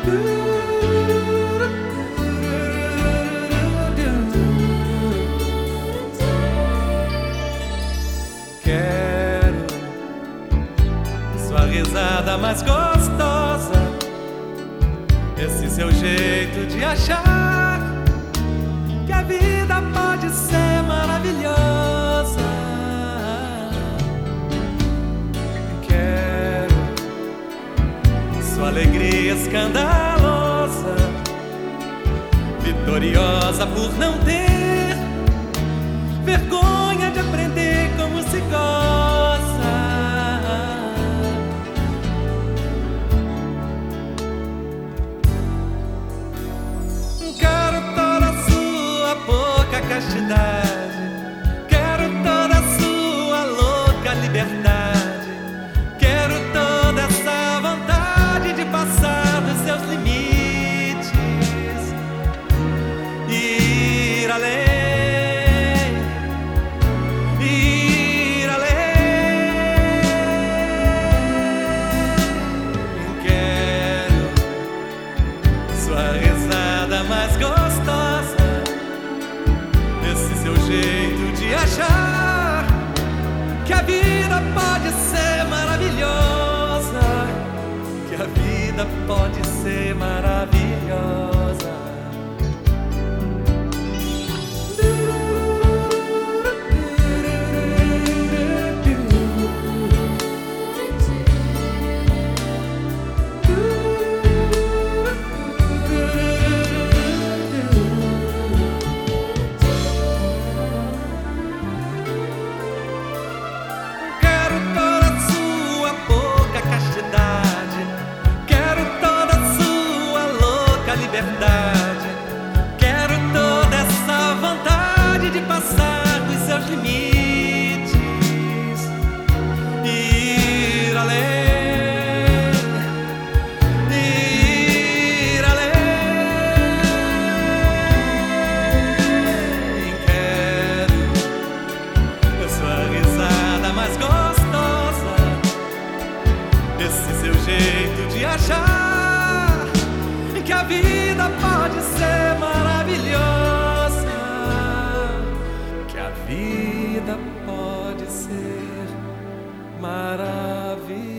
Quero sua risada mais gostosa, esse seu jeito de achar que a vida pode ser maravilhosa. Quero sua alegria escandalosa, vitoriosa por não ter vergonha de aprender como se goza. Quero toda a sua pouca castidade, quero toda a sua louca liberdade, quero toda essa vontade de passar dos seus limites e ir além. Mais gostosa, esse seu jeito de achar que a vida pode ser maravilhosa, que a vida pode ser maravilhosa. Quero toda essa vontade de passar dos seus limites e ir além, ir além. Quero a sua risada mais gostosa, esse seu jeito de achar que a vida pode ser maravilhosa, que a vida pode ser maravilhosa.